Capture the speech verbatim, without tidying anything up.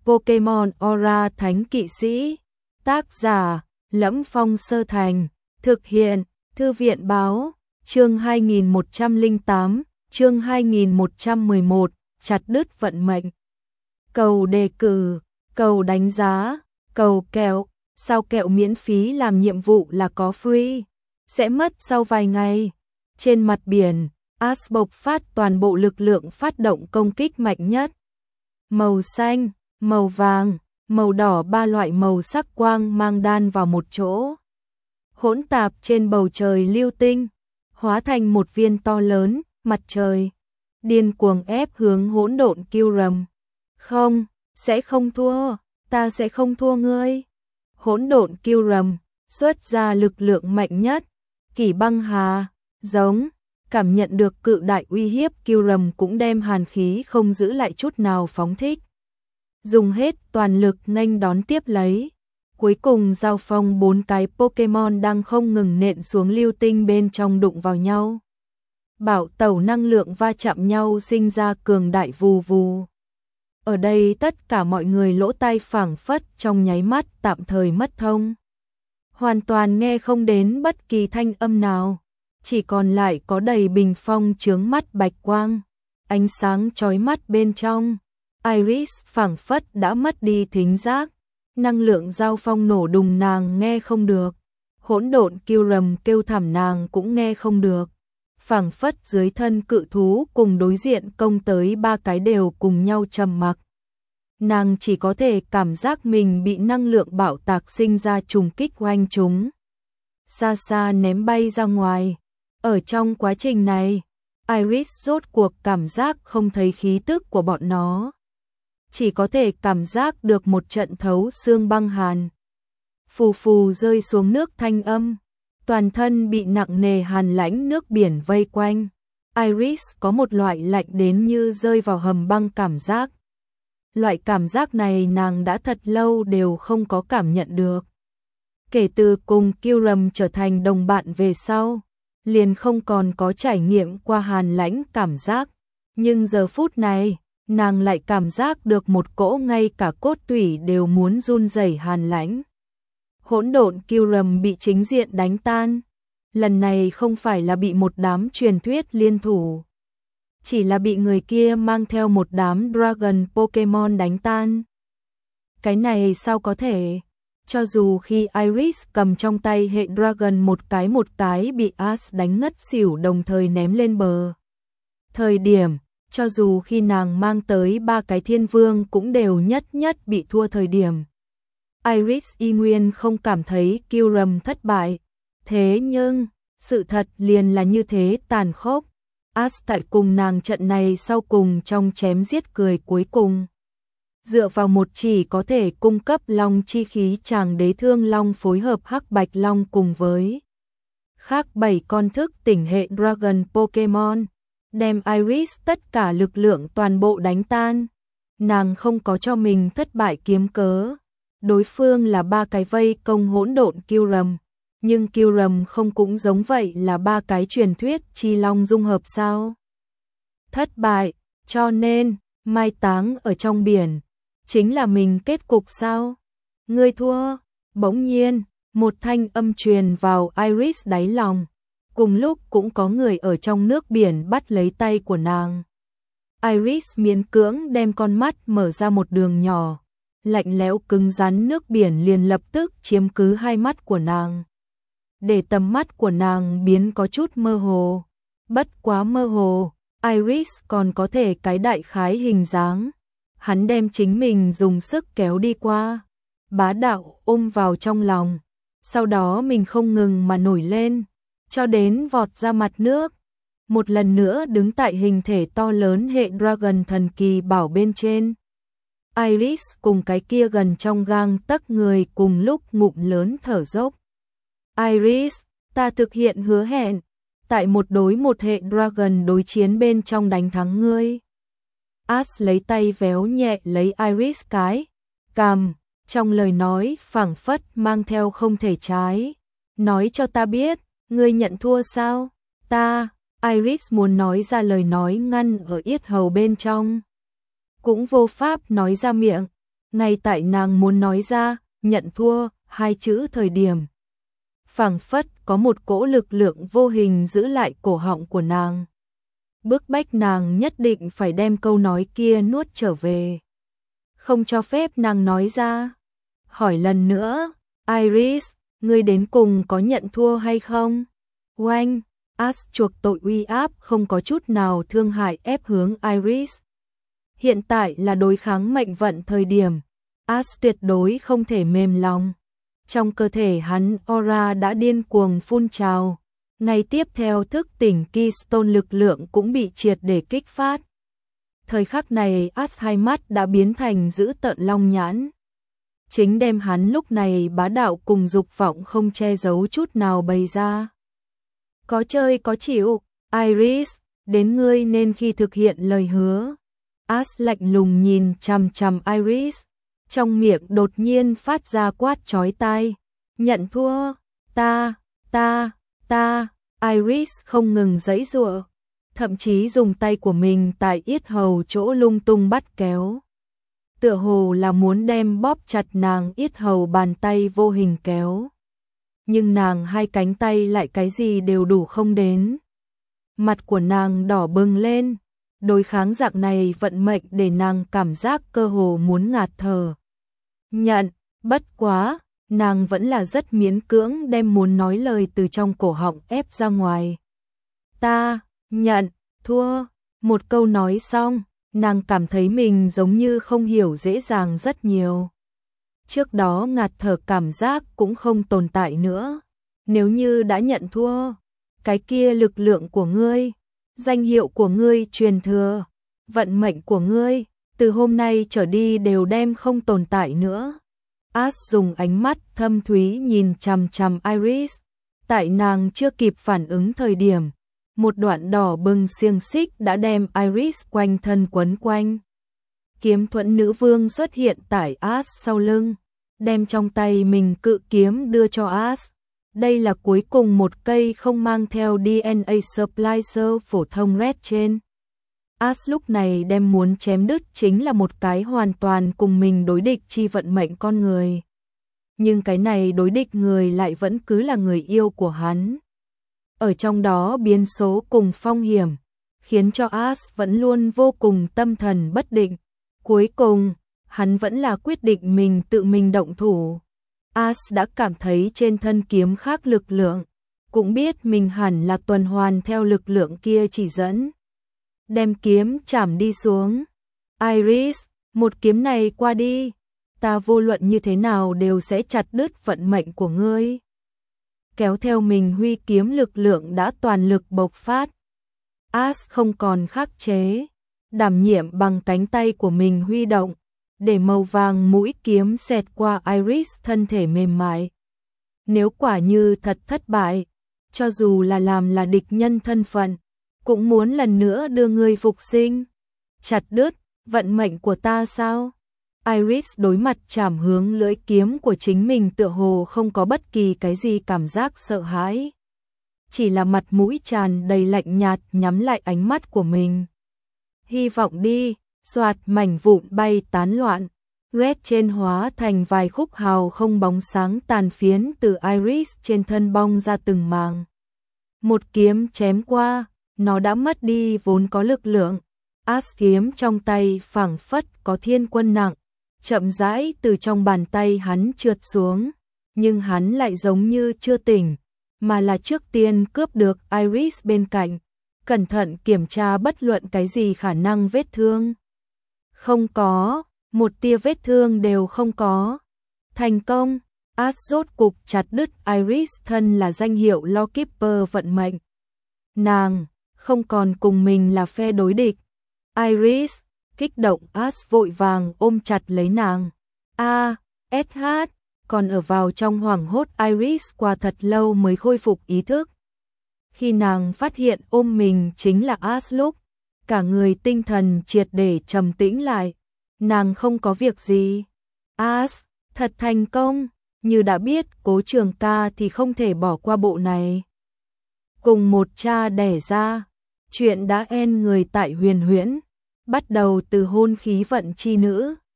Pokemon Aura Thánh Kỵ Sĩ. Tác giả: Lẫm Phong Sơ Thành. Thực hiện: Thư viện báo. Chương hai nghìn một trăm lẻ tám, chương hai nghìn một trăm mười một, chặt đứt vận mệnh. Cầu đề cử, cầu đánh giá, cầu kẹo. Sao kẹo miễn phí làm nhiệm vụ là có free, sẽ mất sau vài ngày. Trên mặt biển, Ash bộc phát toàn bộ lực lượng phát động công kích mạnh nhất. Màu xanh, màu vàng, màu đỏ, ba loại màu sắc quang mang đan vào một chỗ, hỗn tạp trên bầu trời lưu tinh, hóa thành một viên to lớn mặt trời, điên cuồng ép hướng hỗn độn Kyurem. Không, sẽ không thua, ta sẽ không thua ngươi. Hỗn độn Kyurem xuất ra lực lượng mạnh nhất, Kỷ Băng Hà, giống, cảm nhận được cự đại uy hiếp, Kyurem cũng đem hàn khí không giữ lại chút nào phóng thích, dùng hết toàn lực nghênh đón tiếp lấy. Cuối cùng giao phong bốn cái Pokemon đang không ngừng nện xuống lưu tinh bên trong đụng vào nhau. Bảo tẩu năng lượng va chạm nhau sinh ra cường đại vù vù. Ở đây tất cả mọi người lỗ tai phảng phất trong nháy mắt tạm thời mất thông. Hoàn toàn nghe không đến bất kỳ thanh âm nào, chỉ còn lại có đầy bình phong chướng mắt bạch quang, ánh sáng chói mắt bên trong. Iris phảng phất đã mất đi thính giác, năng lượng giao phong nổ đùng nàng nghe không được, hỗn độn Kyurem kêu thảm nàng cũng nghe không được. Phảng phất dưới thân cự thú cùng đối diện công tới ba cái đều cùng nhau trầm mặc. Nàng chỉ có thể cảm giác mình bị năng lượng bạo tạc sinh ra trùng kích oanh chúng, xa xa ném bay ra ngoài. Ở trong quá trình này, Iris rốt cuộc cảm giác không thấy khí tức của bọn nó, chỉ có thể cảm giác được một trận thấu xương băng hàn. Phù phù rơi xuống nước thanh âm, toàn thân bị nặng nề hàn lãnh nước biển vây quanh. Iris có một loại lạnh đến như rơi vào hầm băng cảm giác. Loại cảm giác này nàng đã thật lâu đều không có cảm nhận được. Kể từ cùng Kyurem trở thành đồng bạn về sau, liền không còn có trải nghiệm qua hàn lãnh cảm giác. Nhưng giờ phút này, nàng lại cảm giác được một cỗ ngay cả cốt tủy đều muốn run rẩy hàn lãnh. Hỗn độn Kyurem bị chính diện đánh tan. Lần này không phải là bị một đám truyền thuyết liên thủ, chỉ là bị người kia mang theo một đám Dragon Pokemon đánh tan. Cái này sao có thể? Cho dù khi Iris cầm trong tay hệ Dragon một cái một cái bị Ash đánh ngất xỉu đồng thời ném lên bờ. Thời điểm, cho dù khi nàng mang tới ba cái thiên vương cũng đều nhất nhất bị thua thời điểm, Iris y nguyên không cảm thấy Kyurem thất bại. Thế nhưng, sự thật liền là như thế tàn khốc. Ash tại cùng nàng trận này sau cùng trong chém giết cười cuối cùng, dựa vào một chỉ có thể cung cấp long chi khí Tràng Đế Thương Long phối hợp Hắc Bạch Long cùng với khác bảy con thức tỉnh hệ Dragon Pokemon, đem Iris tất cả lực lượng toàn bộ đánh tan. Nàng không có cho mình thất bại kiếm cớ. Đối phương là ba cái vây công hỗn độn Kyurem, nhưng Kyurem không cũng giống vậy là ba cái truyền thuyết chi long dung hợp sao? Thất bại, cho nên mai táng ở trong biển chính là mình kết cục sao? Ngươi thua. Bỗng nhiên, một thanh âm truyền vào Iris đáy lòng. Cùng lúc cũng có người ở trong nước biển bắt lấy tay của nàng. Iris miễn cưỡng đem con mắt mở ra một đường nhỏ. Lạnh lẽo cứng rắn nước biển liền lập tức chiếm cứ hai mắt của nàng, để tầm mắt của nàng biến có chút mơ hồ. Bất quá mơ hồ, Iris còn có thể cái đại khái hình dáng. Hắn đem chính mình dùng sức kéo đi qua, bá đạo ôm vào trong lòng. Sau đó mình không ngừng mà nổi lên, cho đến vọt ra mặt nước. Một lần nữa đứng tại hình thể to lớn hệ Dragon thần kỳ bảo bên trên. Iris cùng cái kia gần trong gang tấc người cùng lúc ngụm lớn thở dốc. Iris, ta thực hiện hứa hẹn, tại một đối một hệ Dragon đối chiến bên trong đánh thắng ngươi. Ash lấy tay véo nhẹ lấy Iris cái cằm, trong lời nói phảng phất mang theo không thể trái. Nói cho ta biết, ngươi nhận thua sao? Ta, Iris muốn nói ra lời nói ngăn ở yết hầu bên trong, cũng vô pháp nói ra miệng. Ngay tại nàng muốn nói ra, nhận thua, hai chữ thời điểm. Phảng phất có một cỗ lực lượng vô hình giữ lại cổ họng của nàng. Bức bách nàng nhất định phải đem câu nói kia nuốt trở về. Không cho phép nàng nói ra. Hỏi lần nữa, Iris, ngươi đến cùng có nhận thua hay không? Oanh, As chuộc tội uy áp không có chút nào thương hại ép hướng Iris. Hiện tại là đối kháng mệnh vận thời điểm. As tuyệt đối không thể mềm lòng. Trong cơ thể hắn aura đã điên cuồng phun trào. Ngay tiếp theo thức tỉnh Keystone lực lượng cũng bị triệt để kích phát. Thời khắc này As hai mắt đã biến thành dữ tợn long nhãn. Chính đem hắn lúc này bá đạo cùng dục vọng không che giấu chút nào bày ra. Có chơi có chịu, Iris, đến ngươi nên khi thực hiện lời hứa. As lạnh lùng nhìn chằm chằm Iris, trong miệng đột nhiên phát ra quát chói tai. Nhận thua, ta, ta, ta, Iris không ngừng giãy giụa, thậm chí dùng tay của mình tại yết hầu chỗ lung tung bắt kéo. Tựa hồ là muốn đem bóp chặt nàng yết hầu bàn tay vô hình kéo. Nhưng nàng hai cánh tay lại cái gì đều đủ không đến. Mặt của nàng đỏ bừng lên, đối kháng dạng này vận mệnh để nàng cảm giác cơ hồ muốn ngạt thở. Nhận, bất quá, nàng vẫn là rất miễn cưỡng đem muốn nói lời từ trong cổ họng ép ra ngoài. Ta, nhận, thua, một câu nói xong, nàng cảm thấy mình giống như không hiểu dễ dàng rất nhiều. Trước đó ngạt thở cảm giác cũng không tồn tại nữa. Nếu như đã nhận thua, cái kia lực lượng của ngươi, danh hiệu của ngươi truyền thừa, vận mệnh của ngươi, từ hôm nay trở đi đều đem không tồn tại nữa. As dùng ánh mắt thâm thúy nhìn chằm chằm Iris, tại nàng chưa kịp phản ứng thời điểm, một đoạn đỏ bừng xiềng xích đã đem Iris quanh thân quấn quanh. Kiếm thuẫn nữ vương xuất hiện tại As sau lưng, đem trong tay mình cự kiếm đưa cho As. Đây là cuối cùng một cây không mang theo đê en a splicer phổ thông red trên. As lúc này đem muốn chém đứt chính là một cái hoàn toàn cùng mình đối địch chi vận mệnh con người. Nhưng cái này đối địch người lại vẫn cứ là người yêu của hắn. Ở trong đó biến số cùng phong hiểm, khiến cho As vẫn luôn vô cùng tâm thần bất định. Cuối cùng, hắn vẫn là quyết định mình tự mình động thủ. As đã cảm thấy trên thân kiếm khác lực lượng, cũng biết mình hẳn là tuần hoàn theo lực lượng kia chỉ dẫn. Đem kiếm chảm đi xuống. Iris, một kiếm này qua đi, ta vô luận như thế nào đều sẽ chặt đứt vận mệnh của ngươi. Kéo theo mình huy kiếm lực lượng đã toàn lực bộc phát. As không còn khắc chế, đảm nhiệm bằng cánh tay của mình huy động, để màu vàng mũi kiếm xẹt qua Iris thân thể mềm mại. Nếu quả như thật thất bại, cho dù là làm là địch nhân thân phận, cũng muốn lần nữa đưa ngươi phục sinh. Chặt đứt vận mệnh của ta sao? Iris đối mặt chảm hướng lưỡi kiếm của chính mình tựa hồ không có bất kỳ cái gì cảm giác sợ hãi. Chỉ là mặt mũi tràn đầy lạnh nhạt nhắm lại ánh mắt của mình. Hy vọng đi, soạt mảnh vụn bay tán loạn. Red trên hóa thành vài khúc hào không bóng sáng tàn phiến từ Iris trên thân bong ra từng màng. Một kiếm chém qua, nó đã mất đi vốn có lực lượng. As kiếm trong tay phảng phất có thiên quân nặng, chậm rãi từ trong bàn tay hắn trượt xuống, nhưng hắn lại giống như chưa tỉnh, mà là trước tiên cướp được Iris bên cạnh, cẩn thận kiểm tra bất luận cái gì khả năng vết thương. Không có, một tia vết thương đều không có. Thành công, As rốt cục chặt đứt Iris thân là danh hiệu Lawkeeper vận mệnh. Nàng không còn cùng mình là phe đối địch. Iris, kích động As vội vàng ôm chặt lấy nàng. A, ét hát, còn ở vào trong hoảng hốt Iris qua thật lâu mới khôi phục ý thức. Khi nàng phát hiện ôm mình chính là As lúc, cả người tinh thần triệt để trầm tĩnh lại. Nàng không có việc gì. As, thật thành công, như đã biết Cố Trường Ca thì không thể bỏ qua bộ này. Cùng một cha đẻ ra, chuyện đã end người tại Huyền Huyễn, bắt đầu từ hôn khí vận chi nữ.